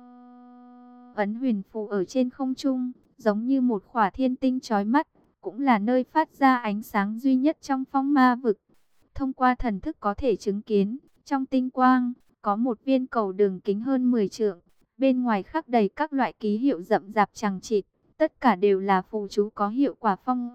ấn huyền phù ở trên không trung, giống như một khỏa thiên tinh chói mắt, cũng là nơi phát ra ánh sáng duy nhất trong phong ma vực. Thông qua thần thức có thể chứng kiến, trong tinh quang, có một viên cầu đường kính hơn mười trượng, bên ngoài khắc đầy các loại ký hiệu rậm rạp chằng chịt, tất cả đều là phù chú có hiệu quả phong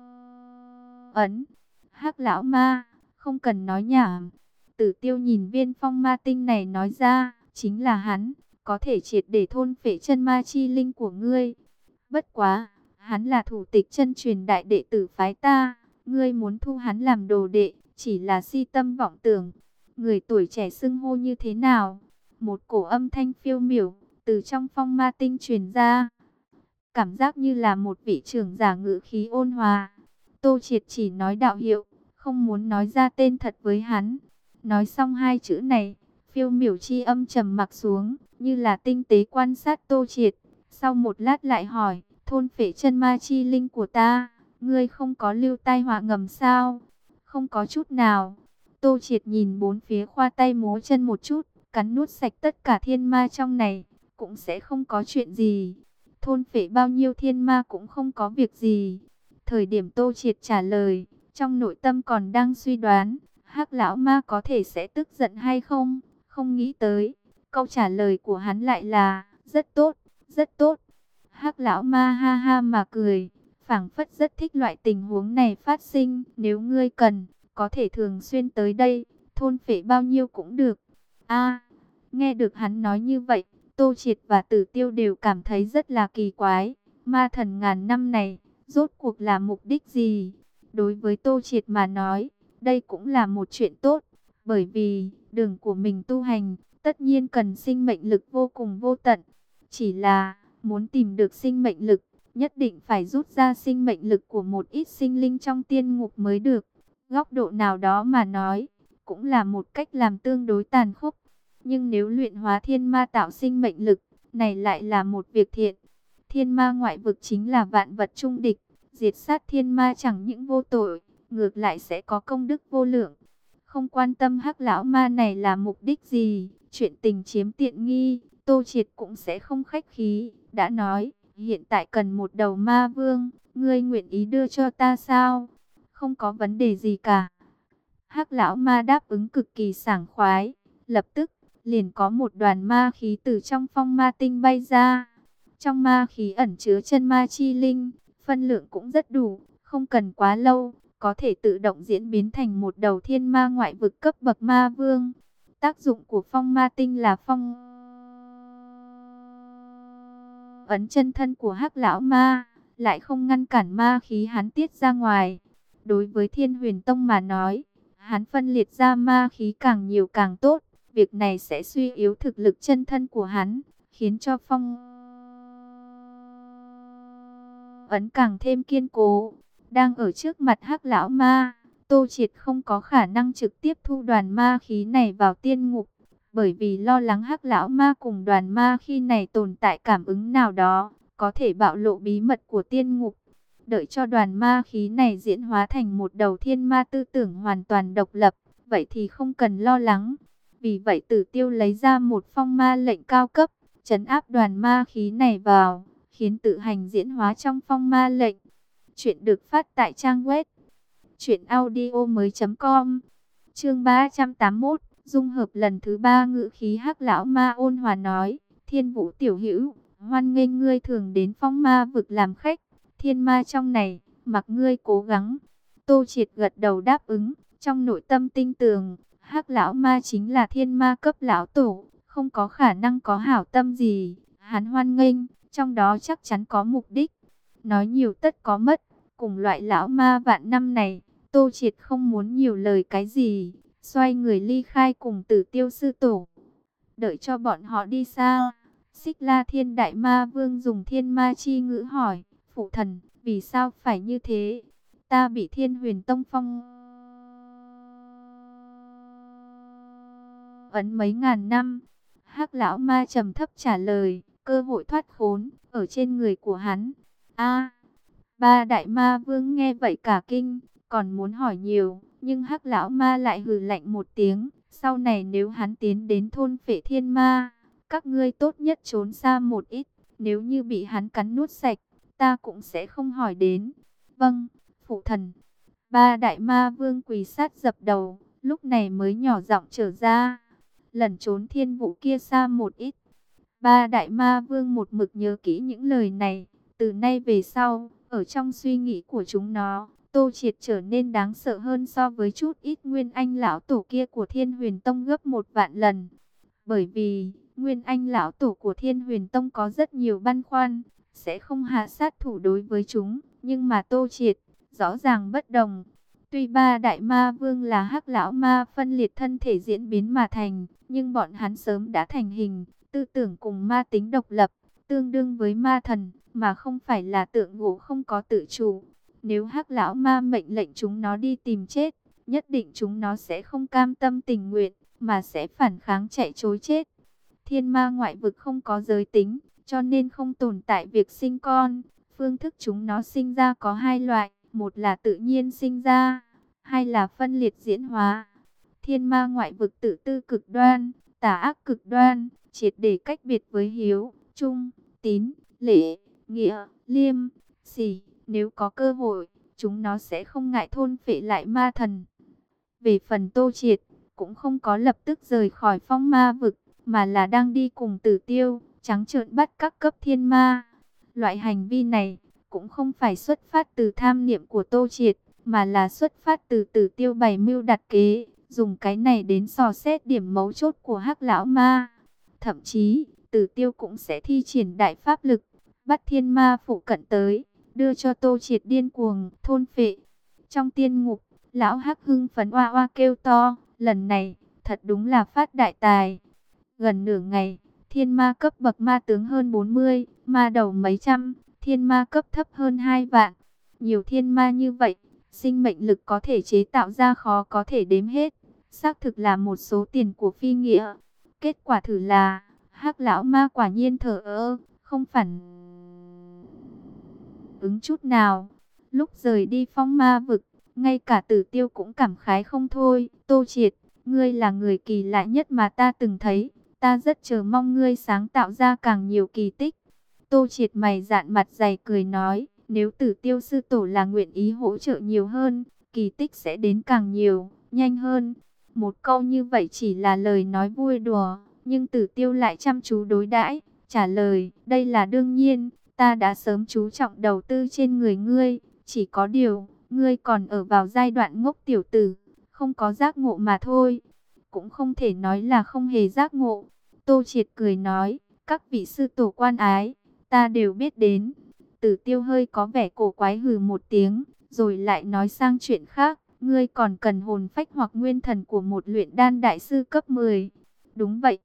ấn. Hắc lão ma, không cần nói nhảm. Tử Tiêu nhìn viên phong ma tinh này nói ra, chính là hắn, có thể triệt để thôn phệ chân ma chi linh của ngươi. Bất quá, hắn là thủ tịch chân truyền đại đệ tử phái ta, ngươi muốn thu hắn làm đồ đệ, chỉ là si tâm vọng tưởng. Người tuổi trẻ xưng hô như thế nào? Một cổ âm thanh phiêu miểu, từ trong phong ma tinh truyền ra. Cảm giác như là một vị trưởng giả ngữ khí ôn hòa. Tô Triệt chỉ nói đạo hiệu, không muốn nói ra tên thật với hắn. Nói xong hai chữ này, phiêu miểu chi âm trầm mặc xuống, như là tinh tế quan sát Tô Triệt. Sau một lát lại hỏi, thôn phệ chân ma chi linh của ta, ngươi không có lưu tai họa ngầm sao? Không có chút nào. Tô Triệt nhìn bốn phía khoa tay múa chân một chút, cắn nuốt sạch tất cả thiên ma trong này, cũng sẽ không có chuyện gì. Thôn phệ bao nhiêu thiên ma cũng không có việc gì. Thời điểm Tô Triệt trả lời, trong nội tâm còn đang suy đoán, Hắc lão ma có thể sẽ tức giận hay không? Không nghĩ tới, câu trả lời của hắn lại là, rất tốt, rất tốt. Hắc lão ma ha ha mà cười, phảng phất rất thích loại tình huống này phát sinh. Nếu ngươi cần, có thể thường xuyên tới đây, thôn phệ bao nhiêu cũng được. A, nghe được hắn nói như vậy, Tô Triệt và Tử Tiêu đều cảm thấy rất là kỳ quái. Ma thần ngàn năm này, rốt cuộc là mục đích gì? Đối với Tô Triệt mà nói, đây cũng là một chuyện tốt, bởi vì đường của mình tu hành, tất nhiên cần sinh mệnh lực vô cùng vô tận. Chỉ là, Muốn tìm được sinh mệnh lực, nhất định phải rút ra sinh mệnh lực của một ít sinh linh trong tiên ngục mới được. Góc độ nào đó mà nói, cũng là một cách làm tương đối tàn khốc. Nhưng nếu luyện hóa thiên ma tạo sinh mệnh lực, này lại là một việc thiện. Thiên ma ngoại vực chính là vạn vật trung địch, diệt sát thiên ma chẳng những vô tội, ngược lại sẽ có công đức vô lượng. Không quan tâm hắc lão ma này là mục đích gì, chuyện tình chiếm tiện nghi, Tô Triệt cũng sẽ không khách khí, đã nói, hiện tại cần một đầu ma vương, ngươi nguyện ý đưa cho ta sao? Không có vấn đề gì cả. Hắc lão ma đáp ứng cực kỳ sảng khoái, lập tức, liền có một đoàn ma khí từ trong phong ma tinh bay ra. Trong ma khí ẩn chứa chân ma chi linh, phân lượng cũng rất đủ, không cần quá lâu, có thể tự động diễn biến thành một đầu thiên ma ngoại vực cấp bậc ma vương. Tác dụng của phong ma tinh là phong ấn chân thân của hắc lão ma, lại không ngăn cản ma khí hắn tiết ra ngoài. Đối với Thiên Huyền Tông mà nói, hắn phân liệt ra ma khí càng nhiều càng tốt, việc này sẽ suy yếu thực lực chân thân của hắn, khiến cho phong ấn càng thêm kiên cố. Đang ở trước mặt hắc lão ma, Tô Triệt không có khả năng trực tiếp thu đoàn ma khí này vào tiên ngục, bởi vì lo lắng hắc lão ma cùng đoàn ma khí này tồn tại cảm ứng nào đó, có thể bạo lộ bí mật của tiên ngục. Đợi cho đoàn ma khí này diễn hóa thành một đầu thiên ma tư tưởng hoàn toàn độc lập, vậy thì không cần lo lắng. Vì vậy Tử Tiêu lấy ra một phong ma lệnh cao cấp, trấn áp đoàn ma khí này vào, khiến tự hành diễn hóa trong phong ma lệnh. Chuyện được phát tại trang web truyện audio mới chấm com. Chương ba trăm tám mươi mốt, dung hợp lần thứ ba. Ngữ khí hắc lão ma ôn hòa nói, Thiên Vũ tiểu hữu, hoan nghênh ngươi thường đến phong ma vực làm khách. Thiên ma trong này, mặc ngươi cố gắng. Tô Triệt gật đầu đáp ứng, trong nội tâm tinh tường, hắc lão ma chính là thiên ma cấp lão tổ, không có khả năng có hảo tâm gì. Hắn hoan nghênh, trong đó chắc chắn có mục đích. Nói nhiều tất có mất, cùng loại lão ma vạn năm này, Tô Triệt không muốn nhiều lời cái gì, xoay người ly khai cùng Tử Tiêu sư tổ. Đợi cho bọn họ đi xa, Xích La Thiên Đại Ma Vương dùng thiên ma chi ngữ hỏi, phụ thần, vì sao phải như thế? Ta bị Thiên Huyền Tông phong ấn mấy ngàn năm. Hắc lão ma trầm thấp trả lời, cơ hội thoát khốn ở trên người của hắn. A, ba đại ma vương nghe vậy cả kinh, còn muốn hỏi nhiều, nhưng hắc lão ma lại hừ lạnh một tiếng, sau này nếu hắn tiến đến thôn Phệ Thiên Ma, các ngươi tốt nhất trốn xa một ít, nếu như bị hắn cắn nuốt sạch, ta cũng sẽ không hỏi đến. Vâng, phụ thần. Ba đại ma vương quỳ sát dập đầu, lúc này mới nhỏ giọng trở ra, lẩn trốn thiên vụ kia xa một ít. Ba đại ma vương một mực nhớ kỹ những lời này, từ nay về sau, ở trong suy nghĩ của chúng nó, Tô Triệt trở nên đáng sợ hơn so với chút ít Nguyên Anh lão tổ kia của Thiên Huyền Tông gấp một vạn lần. Bởi vì, Nguyên Anh lão tổ của Thiên Huyền Tông có rất nhiều băn khoăn, sẽ không hạ sát thủ đối với chúng, nhưng mà Tô Triệt, rõ ràng bất đồng. Tuy ba đại ma vương là hắc lão ma phân liệt thân thể diễn biến mà thành, nhưng bọn hắn sớm đã thành hình, tư tưởng cùng ma tính độc lập, tương đương với ma thần, mà không phải là tượng gỗ không có tự chủ. Nếu hắc lão ma mệnh lệnh chúng nó đi tìm chết, nhất định chúng nó sẽ không cam tâm tình nguyện, mà sẽ phản kháng chạy trối chết. Thiên ma ngoại vực không có giới tính, cho nên không tồn tại việc sinh con. Phương thức chúng nó sinh ra có hai loại, một là tự nhiên sinh ra, hai là phân liệt diễn hóa. Thiên ma ngoại vực tự tư cực đoan, tà ác cực đoan, triệt để cách biệt với hiếu, trung, tín, lễ, nghĩa, liêm, sỉ. Nếu có cơ hội, chúng nó sẽ không ngại thôn phệ lại ma thần. Về phần Tô Triệt, cũng không có lập tức rời khỏi phong ma vực, mà là đang đi cùng Tử Tiêu, trắng trợn bắt các cấp thiên ma. Loại hành vi này, cũng không phải xuất phát từ tham niệm của Tô Triệt, mà là xuất phát từ Tử Tiêu bày mưu đặt kế, dùng cái này đến dò xét điểm mấu chốt của hắc lão ma. Thậm chí, Tử Tiêu cũng sẽ thi triển đại pháp lực, bắt thiên ma phụ cận tới, đưa cho Tô Triệt điên cuồng thôn phệ. Trong tiên ngục, lão hắc hưng phấn oa oa kêu to, lần này thật đúng là phát đại tài. Gần nửa ngày, thiên ma cấp bậc ma tướng hơn bốn mươi, ma đầu mấy trăm, thiên ma cấp thấp hơn hai vạn. Nhiều thiên ma như vậy, sinh mệnh lực có thể chế tạo ra khó có thể đếm hết. Xác thực là một số tiền của phi nghĩa. Kết quả thử là, Hắc lão ma quả nhiên thờ ơ, không phản ứng chút nào. Lúc rời đi phong ma vực, ngay cả Tử Tiêu cũng cảm khái không thôi. Tô Triệt, ngươi là người kỳ lạ nhất mà ta từng thấy. Ta rất chờ mong ngươi sáng tạo ra càng nhiều kỳ tích. Tô Triệt mày dạn mặt dày cười nói, nếu Tử Tiêu sư tổ là nguyện ý hỗ trợ nhiều hơn, kỳ tích sẽ đến càng nhiều, nhanh hơn. Một câu như vậy chỉ là lời nói vui đùa, nhưng Tử Tiêu lại chăm chú đối đãi, trả lời, đây là đương nhiên, ta đã sớm chú trọng đầu tư trên người ngươi, chỉ có điều, ngươi còn ở vào giai đoạn ngốc tiểu tử, không có giác ngộ mà thôi. Cũng không thể nói là không hề giác ngộ. Tô Triệt cười nói, các vị sư tổ quan ái, ta đều biết đến. Tử Tiêu hơi có vẻ cổ quái hừ một tiếng, rồi lại nói sang chuyện khác. Ngươi còn cần hồn phách hoặc nguyên thần của một luyện đan đại sư cấp mười. Đúng vậy.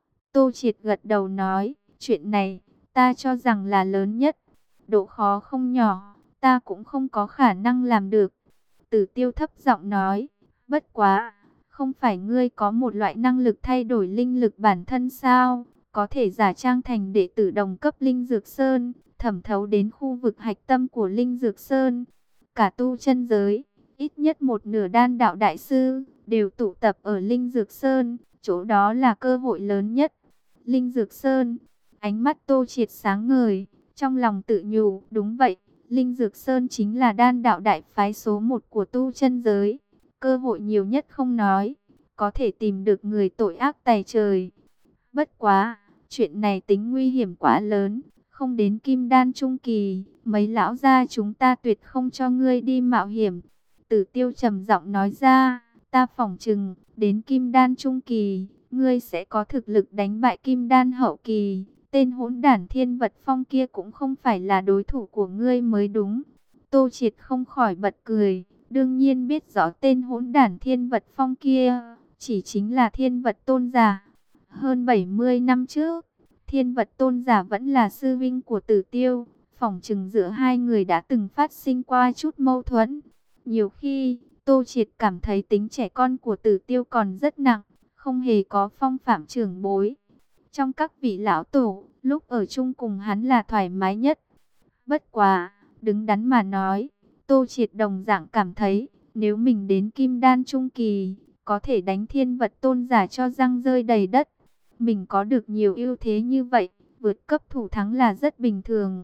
Tô Triệt gật đầu nói, chuyện này, ta cho rằng là lớn nhất. Độ khó không nhỏ, ta cũng không có khả năng làm được. Tử Tiêu thấp giọng nói, bất quá, không phải ngươi có một loại năng lực thay đổi linh lực bản thân sao? Có thể giả trang thành đệ tử đồng cấp Linh Dược Sơn, thẩm thấu đến khu vực hạch tâm của Linh Dược Sơn. Cả tu chân giới, ít nhất một nửa đan đạo đại sư, đều tụ tập ở Linh Dược Sơn, chỗ đó là cơ hội lớn nhất. Linh Dược Sơn, ánh mắt Tô Triệt sáng ngời, trong lòng tự nhủ, đúng vậy, Linh Dược Sơn chính là đan đạo đại phái số một của tu chân giới. Cơ hội nhiều nhất không nói, có thể tìm được người tội ác tày trời. Bất quá, chuyện này tính nguy hiểm quá lớn, không đến kim đan trung kỳ, mấy lão gia chúng ta tuyệt không cho ngươi đi mạo hiểm. Tử Tiêu trầm giọng nói ra, ta phỏng chừng, đến kim đan trung kỳ, ngươi sẽ có thực lực đánh bại kim đan hậu kỳ. Tên hỗn đản Thiên Vật Phong kia cũng không phải là đối thủ của ngươi mới đúng. Tô Triệt không khỏi bật cười, đương nhiên biết rõ tên hỗn đản Thiên Vật Phong kia, chỉ chính là Thiên Vật Tôn giả. Hơn bảy mươi năm trước, Thiên Vật Tôn giả vẫn là sư vinh của Tử Tiêu, phỏng chừng giữa hai người đã từng phát sinh qua chút mâu thuẫn. Nhiều khi, Tô Triệt cảm thấy tính trẻ con của Tử Tiêu còn rất nặng, không hề có phong phạm trưởng bối. Trong các vị lão tổ, lúc ở chung cùng hắn là thoải mái nhất. Bất quá, đứng đắn mà nói, Tô Triệt đồng dạng cảm thấy, nếu mình đến kim đan trung kỳ, có thể đánh Thiên Vật Tôn giả cho răng rơi đầy đất. Mình có được nhiều ưu thế như vậy, vượt cấp thủ thắng là rất bình thường.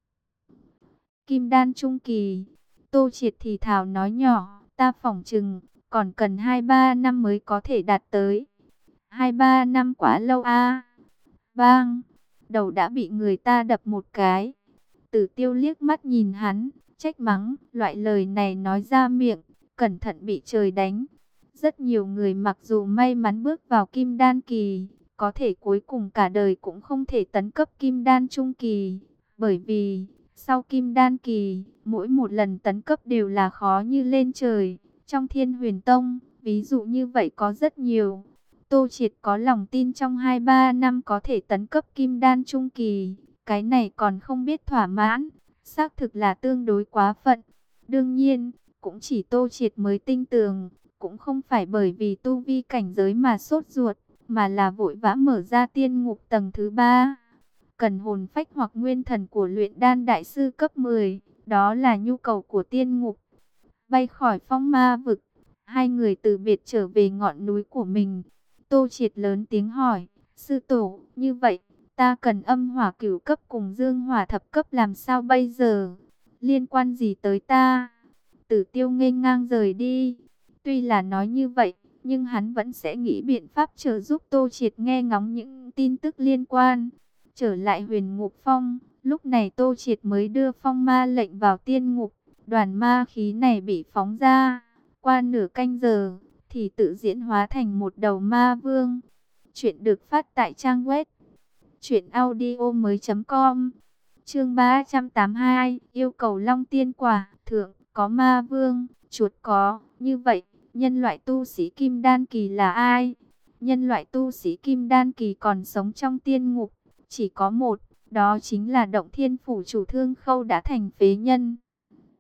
Kim đan trung kỳ, Tô Triệt thì thào nói nhỏ, ta phỏng chừng, còn cần hai ba năm mới có thể đạt tới. hai ba năm quá lâu a. Bang, đầu đã bị người ta đập một cái. Tử Tiêu liếc mắt nhìn hắn, trách mắng, loại lời này nói ra miệng, cẩn thận bị trời đánh. Rất nhiều người mặc dù may mắn bước vào kim đan kỳ, có thể cuối cùng cả đời cũng không thể tấn cấp kim đan trung kỳ. Bởi vì, sau kim đan kỳ, mỗi một lần tấn cấp đều là khó như lên trời. Trong Thiên Huyền Tông, ví dụ như vậy có rất nhiều. Tô Triệt có lòng tin trong hai ba năm có thể tấn cấp kim đan trung kỳ. Cái này còn không biết thỏa mãn, xác thực là tương đối quá phận. Đương nhiên, cũng chỉ Tô Triệt mới tin tưởng, cũng không phải bởi vì tu vi cảnh giới mà sốt ruột, mà là vội vã mở ra tiên ngục tầng thứ ba. Cần hồn phách hoặc nguyên thần của luyện đan đại sư cấp mười, đó là nhu cầu của tiên ngục. Bay khỏi phong ma vực, hai người từ biệt trở về ngọn núi của mình. Tô Triệt lớn tiếng hỏi, sư tổ, như vậy, ta cần âm hỏa cửu cấp cùng dương hỏa thập cấp làm sao bây giờ? Liên quan gì tới ta? Tử Tiêu nghênh ngang rời đi. Tuy là nói như vậy, nhưng hắn vẫn sẽ nghĩ biện pháp trợ giúp Tô Triệt nghe ngóng những tin tức liên quan. Trở lại Huyền Ngục Phong, lúc này Tô Triệt mới đưa phong ma lệnh vào tiên ngục. Đoàn ma khí này bị phóng ra, qua nửa canh giờ, thì tự diễn hóa thành một đầu ma vương. Chuyện được phát tại trang web truyện audio mới chấm com. Chương ba trăm tám mươi hai, yêu cầu Long Tiên Quả. Thượng, có ma vương, chuột có, như vậy, nhân loại tu sĩ kim đan kỳ là ai? Nhân loại tu sĩ kim đan kỳ còn sống trong tiên ngục chỉ có một, đó chính là Động Thiên phủ chủ Thương Khâu đã thành phế nhân.